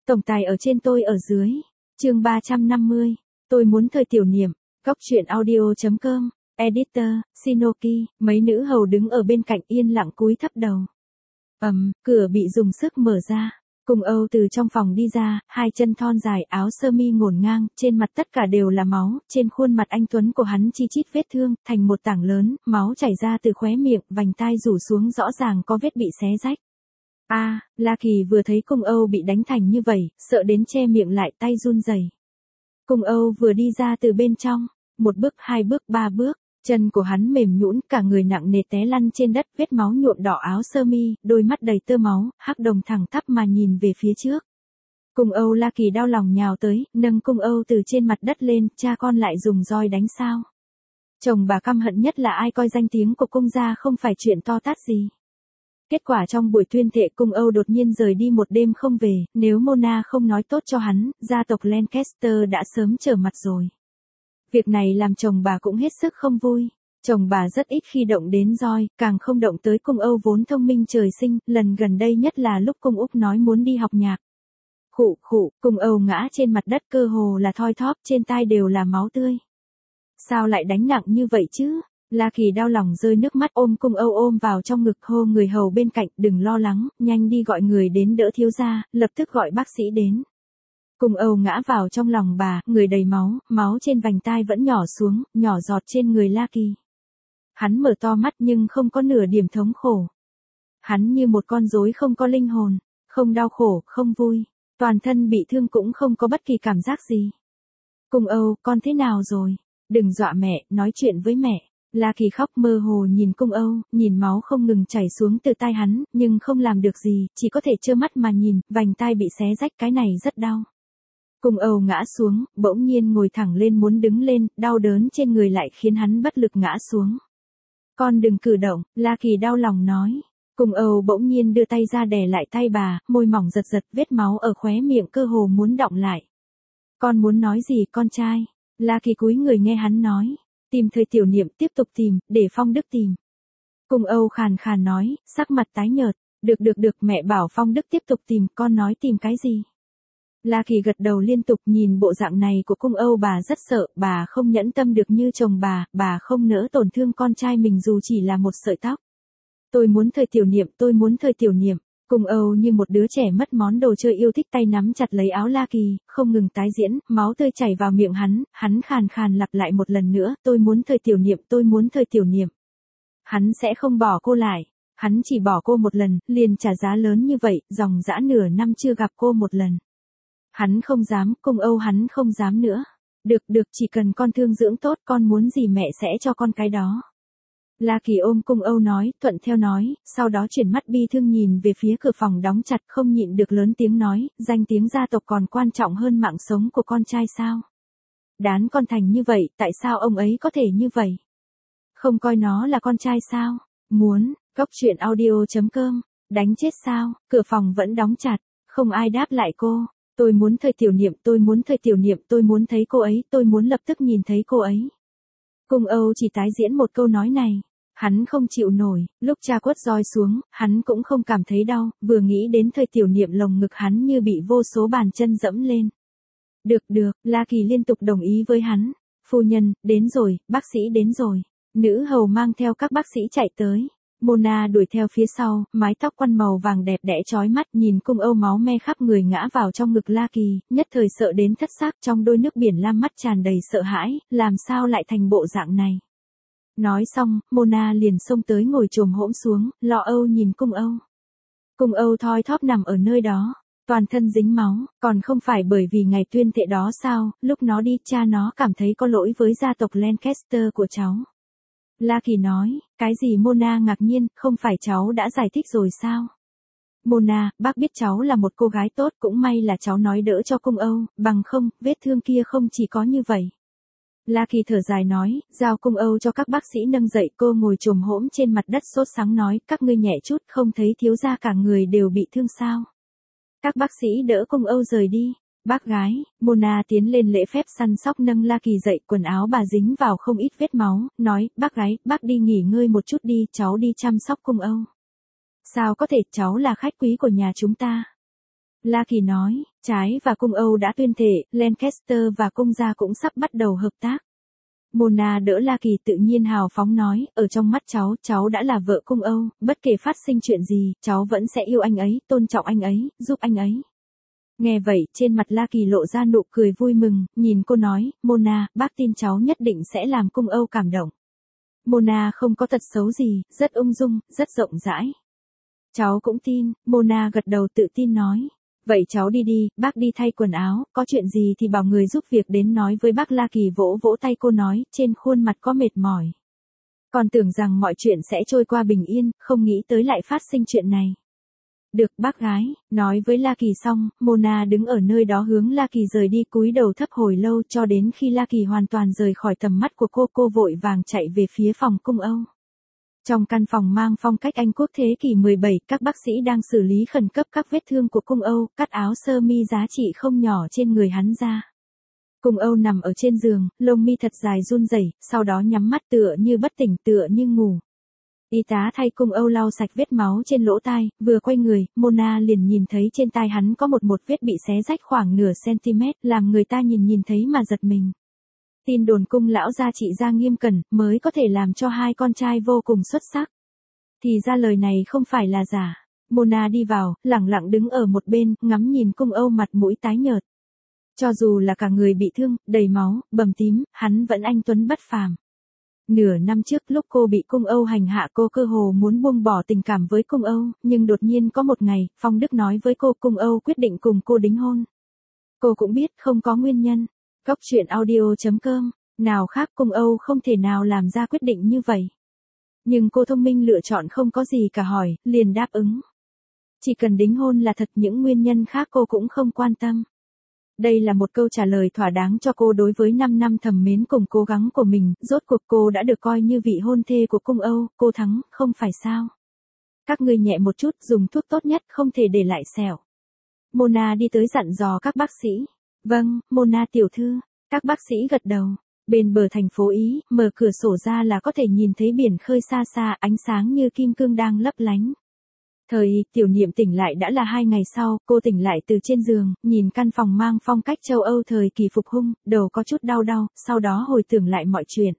Tổng tài ở trên tôi ở dưới. Chương 350. Tôi muốn thời tiểu niệm. Góc truyện audio.com. Editor, Shinoki, mấy nữ hầu đứng ở bên cạnh yên lặng cúi thấp đầu. Cửa bị dùng sức mở ra. Cung Âu từ trong phòng đi ra, hai chân thon dài, áo sơ mi ngổn ngang, trên mặt tất cả đều là máu, trên khuôn mặt anh tuấn của hắn chi chít vết thương, thành một tảng lớn, máu chảy ra từ khóe miệng, vành tai rủ xuống rõ ràng có vết bị xé rách. La Kỳ vừa thấy Cung Âu bị đánh thành như vậy, sợ đến che miệng lại, tay run rẩy. Cung Âu vừa đi ra từ bên trong, một bước, hai bước, ba bước, chân của hắn mềm nhũn, cả người nặng nề té lăn trên đất, vết máu nhuộm đỏ áo sơ mi, đôi mắt đầy tơ máu, hắc đồng thẳng tắp mà nhìn về phía trước. Cung Âu La Kỳ đau lòng nhào tới, nâng Cung Âu từ trên mặt đất lên, cha con lại dùng roi đánh sao? Chồng bà căm hận nhất là ai coi danh tiếng của cung gia không phải chuyện to tát gì. Kết quả trong buổi tuyên thệ Cung Âu đột nhiên rời đi một đêm không về, nếu Mona không nói tốt cho hắn, gia tộc Lancaster đã sớm trở mặt rồi. Việc này làm chồng bà cũng hết sức không vui. Chồng bà rất ít khi động đến roi, càng không động tới Cung Âu vốn thông minh trời sinh, lần gần đây nhất là lúc Cung Úc nói muốn đi học nhạc. Cung Âu ngã trên mặt đất cơ hồ là thoi thóp, trên tai đều là máu tươi. Sao lại đánh nặng như vậy chứ? La Kỳ đau lòng rơi nước mắt ôm Cung Âu ôm vào trong ngực, hô người hầu bên cạnh, đừng lo lắng, nhanh đi gọi người đến đỡ thiếu gia, lập tức gọi bác sĩ đến. Cung Âu ngã vào trong lòng bà, người đầy máu, máu trên vành tai vẫn nhỏ xuống, nhỏ giọt trên người La Kỳ. Hắn mở to mắt nhưng không có nửa điểm thống khổ. Hắn như một con rối không có linh hồn, không đau khổ, không vui, toàn thân bị thương cũng không có bất kỳ cảm giác gì. Cung Âu, con thế nào rồi? Đừng dọa mẹ, nói chuyện với mẹ. La Kỳ khóc mơ hồ nhìn Cung Âu, nhìn máu không ngừng chảy xuống từ tai hắn, nhưng không làm được gì, chỉ có thể trơ mắt mà nhìn, vành tai bị xé rách, cái này rất đau. Cung Âu ngã xuống, bỗng nhiên ngồi thẳng lên muốn đứng lên, đau đớn trên người lại khiến hắn bất lực ngã xuống. Con đừng cử động, La Kỳ đau lòng nói. Cung Âu bỗng nhiên đưa tay ra đè lại tay bà, môi mỏng giật giật, vết máu ở khóe miệng cơ hồ muốn đọng lại. Con muốn nói gì con trai? La Kỳ cúi người nghe hắn nói. Tìm thời tiểu niệm, tiếp tục tìm, để Phong Đức tìm. Cung Âu khàn khàn nói, sắc mặt tái nhợt. Được, mẹ bảo Phong Đức tiếp tục tìm, con nói tìm cái gì? La Kỳ gật đầu liên tục, nhìn bộ dạng này của Cung Âu bà rất sợ, bà không nhẫn tâm được như chồng bà không nỡ tổn thương con trai mình dù chỉ là một sợi tóc. Tôi muốn thời tiểu niệm. Cung Âu như một đứa trẻ mất món đồ chơi yêu thích, tay nắm chặt lấy áo La Kỳ, không ngừng tái diễn, máu tươi chảy vào miệng hắn khàn khàn lặp lại một lần nữa, tôi muốn thời tiểu niệm. Hắn sẽ không bỏ cô lại, hắn chỉ bỏ cô một lần, liền trả giá lớn như vậy, dòng dã nửa năm chưa gặp cô một lần. Hắn không dám, Cung Âu hắn không dám nữa. Được, chỉ cần con thương dưỡng tốt, con muốn gì mẹ sẽ cho con cái đó. La Kỳ ôm Cung Âu nói, thuận theo nói, sau đó chuyển mắt bi thương nhìn về phía cửa phòng đóng chặt, không nhịn được lớn tiếng nói, danh tiếng gia tộc còn quan trọng hơn mạng sống của con trai sao? Đán con thành như vậy, tại sao ông ấy có thể như vậy? Không coi nó là con trai sao? Muốn, góc truyện audio.com, đánh chết sao? Cửa phòng vẫn đóng chặt, không ai đáp lại cô. Tôi muốn thời tiểu niệm, tôi muốn thấy cô ấy, tôi muốn lập tức nhìn thấy cô ấy. Cung Âu chỉ tái diễn một câu nói này. Hắn không chịu nổi, lúc cha quất roi xuống, hắn cũng không cảm thấy đau, vừa nghĩ đến thời tiểu niệm lồng ngực hắn như bị vô số bàn chân dẫm lên. Được, La Kỳ liên tục đồng ý với hắn. Phu nhân, đến rồi, bác sĩ đến rồi. Nữ hầu mang theo các bác sĩ chạy tới. Mona đuổi theo phía sau, mái tóc quăn màu vàng đẹp đẽ chói mắt, nhìn Cung Âu máu me khắp người ngã vào trong ngực La Kỳ, nhất thời sợ đến thất xác, trong đôi nước biển lam mắt tràn đầy sợ hãi, làm sao lại thành bộ dạng này. Nói xong, Mona liền xông tới ngồi chồm hổm xuống, lo âu nhìn Cung Âu. Cung Âu thoi thóp nằm ở nơi đó, toàn thân dính máu, còn không phải bởi vì ngày tuyên thệ đó sao, lúc nó đi cha nó cảm thấy có lỗi với gia tộc Lancaster của cháu. La Kỳ nói, cái gì? Mona ngạc nhiên, không phải cháu đã giải thích rồi sao? Mona, bác biết cháu là một cô gái tốt, cũng may là cháu nói đỡ cho Cung Âu, bằng không, vết thương kia không chỉ có như vậy. La Kỳ thở dài nói, giao Cung Âu cho các bác sĩ nâng dậy, cô ngồi chồm hổm trên mặt đất sốt sắng nói, các ngươi nhẹ chút, không thấy thiếu gia cả người đều bị thương sao? Các bác sĩ đỡ Cung Âu rời đi. Bác gái, Mona tiến lên lễ phép săn sóc nâng La Kỳ dậy, quần áo bà dính vào không ít vết máu, nói, bác gái, bác đi nghỉ ngơi một chút đi, cháu đi chăm sóc Cung Âu. Sao có thể, cháu là khách quý của nhà chúng ta. La Kỳ nói, trái và cung Âu đã tuyên thệ, Lancaster và cung gia cũng sắp bắt đầu hợp tác. Mona đỡ La Kỳ tự nhiên hào phóng nói, ở trong mắt cháu đã là vợ cung Âu, bất kể phát sinh chuyện gì, cháu vẫn sẽ yêu anh ấy, tôn trọng anh ấy, giúp anh ấy. Nghe vậy, trên mặt La Kỳ lộ ra nụ cười vui mừng, nhìn cô nói, Mona, bác tin cháu nhất định sẽ làm cung Âu cảm động. Mona không có tật xấu gì, rất ung dung, rất rộng rãi. Cháu cũng tin, Mona gật đầu tự tin nói. Vậy cháu đi đi, bác đi thay quần áo, có chuyện gì thì bảo người giúp việc đến nói với bác. La Kỳ vỗ vỗ tay cô nói, trên khuôn mặt có mệt mỏi. Còn tưởng rằng mọi chuyện sẽ trôi qua bình yên, không nghĩ tới lại phát sinh chuyện này. Được bác gái, nói với La Kỳ xong, Mona đứng ở nơi đó hướng La Kỳ rời đi cúi đầu thấp hồi lâu cho đến khi La Kỳ hoàn toàn rời khỏi tầm mắt của cô vội vàng chạy về phía phòng cung Âu. Trong căn phòng mang phong cách Anh quốc thế kỷ 17, các bác sĩ đang xử lý khẩn cấp các vết thương của cung Âu, cắt áo sơ mi giá trị không nhỏ trên người hắn ra. Cung Âu nằm ở trên giường, lông mi thật dài run rẩy, sau đó nhắm mắt tựa như bất tỉnh tựa như ngủ. Y tá thay cung Âu lau sạch vết máu trên lỗ tai, vừa quay người, Mona liền nhìn thấy trên tai hắn có một vết bị xé rách khoảng nửa cm, làm người ta nhìn thấy mà giật mình. Tin đồn cung lão gia trị gia nghiêm cẩn, mới có thể làm cho hai con trai vô cùng xuất sắc. Thì ra lời này không phải là giả. Mona đi vào, lẳng lặng đứng ở một bên, ngắm nhìn cung Âu mặt mũi tái nhợt. Cho dù là cả người bị thương, đầy máu, bầm tím, hắn vẫn anh tuấn bất phàm. Nửa năm trước lúc cô bị cung Âu hành hạ cô cơ hồ muốn buông bỏ tình cảm với cung Âu, nhưng đột nhiên có một ngày, Phong Đức nói với cô cung Âu quyết định cùng cô đính hôn. Cô cũng biết không có nguyên nhân. Cóc truyện audio.com, nào khác cung Âu không thể nào làm ra quyết định như vậy. Nhưng cô thông minh lựa chọn không có gì cả hỏi, liền đáp ứng. Chỉ cần đính hôn là thật, những nguyên nhân khác cô cũng không quan tâm. Đây là một câu trả lời thỏa đáng cho cô đối với 5 năm thầm mến cùng cố gắng của mình, rốt cuộc cô đã được coi như vị hôn thê của cung Âu, cô thắng, không phải sao? Các ngươi nhẹ một chút, dùng thuốc tốt nhất, không thể để lại sẹo. Mona đi tới dặn dò các bác sĩ. Vâng, Mona tiểu thư, các bác sĩ gật đầu. Bên bờ thành phố Ý, mở cửa sổ ra là có thể nhìn thấy biển khơi xa xa, ánh sáng như kim cương đang lấp lánh. Thời Tiểu Niệm tỉnh lại đã là 2 ngày sau, cô tỉnh lại từ trên giường, nhìn căn phòng mang phong cách châu Âu thời kỳ phục hưng, đầu có chút đau, sau đó hồi tưởng lại mọi chuyện.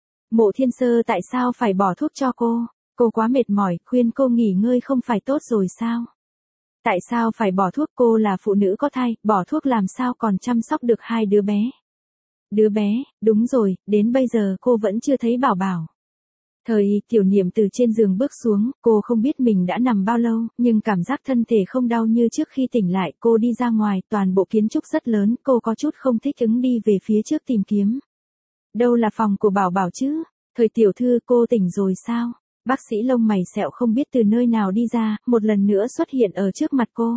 Mộ Thiên Sơ tại sao phải bỏ thuốc cho cô? Cô quá mệt mỏi, khuyên cô nghỉ ngơi không phải tốt rồi sao? Tại sao phải bỏ thuốc? Cô là phụ nữ có thai, bỏ thuốc làm sao còn chăm sóc được 2 đứa bé? Đứa bé, đúng rồi, đến bây giờ cô vẫn chưa thấy Bảo Bảo. Thời Tiểu Niệm từ trên giường bước xuống, cô không biết mình đã nằm bao lâu, nhưng cảm giác thân thể không đau như trước khi tỉnh lại. Cô đi ra ngoài, toàn bộ kiến trúc rất lớn, cô có chút không thích ứng đi về phía trước tìm kiếm. Đâu là phòng của Bảo Bảo chứ? Thời tiểu thư, cô tỉnh rồi sao? Bác sĩ lông mày sẹo không biết từ nơi nào đi ra, một lần nữa xuất hiện ở trước mặt cô.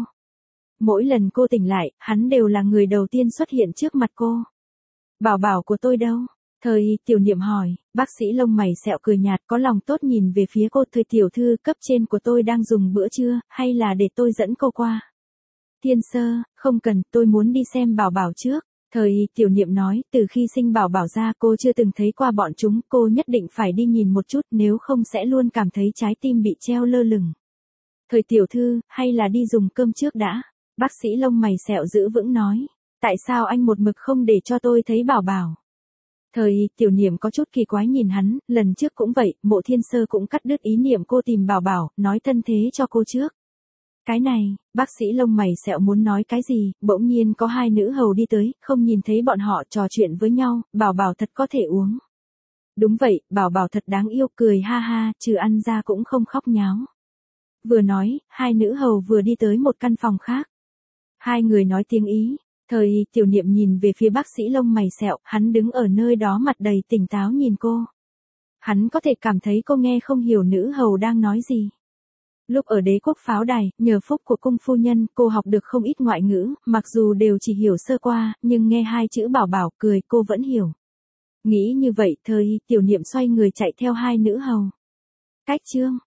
Mỗi lần cô tỉnh lại, hắn đều là người đầu tiên xuất hiện trước mặt cô. Bảo Bảo của tôi đâu? Thời Tiểu Niệm hỏi, bác sĩ lông mày sẹo cười nhạt có lòng tốt nhìn về phía cô. Thời tiểu thư, cấp trên của tôi đang dùng bữa trưa, hay là để tôi dẫn cô qua? Thiên Sơ, không cần, tôi muốn đi xem Bảo Bảo trước. Thời Tiểu Niệm nói, từ khi sinh Bảo Bảo ra cô chưa từng thấy qua bọn chúng, cô nhất định phải đi nhìn một chút, nếu không sẽ luôn cảm thấy trái tim bị treo lơ lửng. Thời tiểu thư, hay là đi dùng cơm trước đã? Bác sĩ lông mày sẹo giữ vững nói, tại sao anh một mực không để cho tôi thấy Bảo Bảo? Thời Tiểu Niệm có chút kỳ quái nhìn hắn, lần trước cũng vậy, Mộ Thiên Sơ cũng cắt đứt ý niệm cô tìm Bảo Bảo, nói thân thế cho cô trước. Cái này, bác sĩ lông mày sẹo muốn nói cái gì, bỗng nhiên có 2 nữ hầu đi tới, không nhìn thấy bọn họ trò chuyện với nhau, Bảo Bảo thật có thể uống. Đúng vậy, Bảo Bảo thật đáng yêu, cười ha ha, trừ ăn ra cũng không khóc nháo. Vừa nói, 2 nữ hầu vừa đi tới một căn phòng khác. 2 người nói tiếng Ý. Thời Tiểu Niệm nhìn về phía bác sĩ lông mày sẹo, hắn đứng ở nơi đó mặt đầy tỉnh táo nhìn cô. Hắn có thể cảm thấy cô nghe không hiểu nữ hầu đang nói gì. Lúc ở Đế Quốc Pháo Đài, nhờ phúc của cung phu nhân, cô học được không ít ngoại ngữ, mặc dù đều chỉ hiểu sơ qua, nhưng nghe 2 chữ Bảo Bảo cười cô vẫn hiểu. Nghĩ như vậy, Thời Tiểu Niệm xoay người chạy theo 2 nữ hầu. Cách chương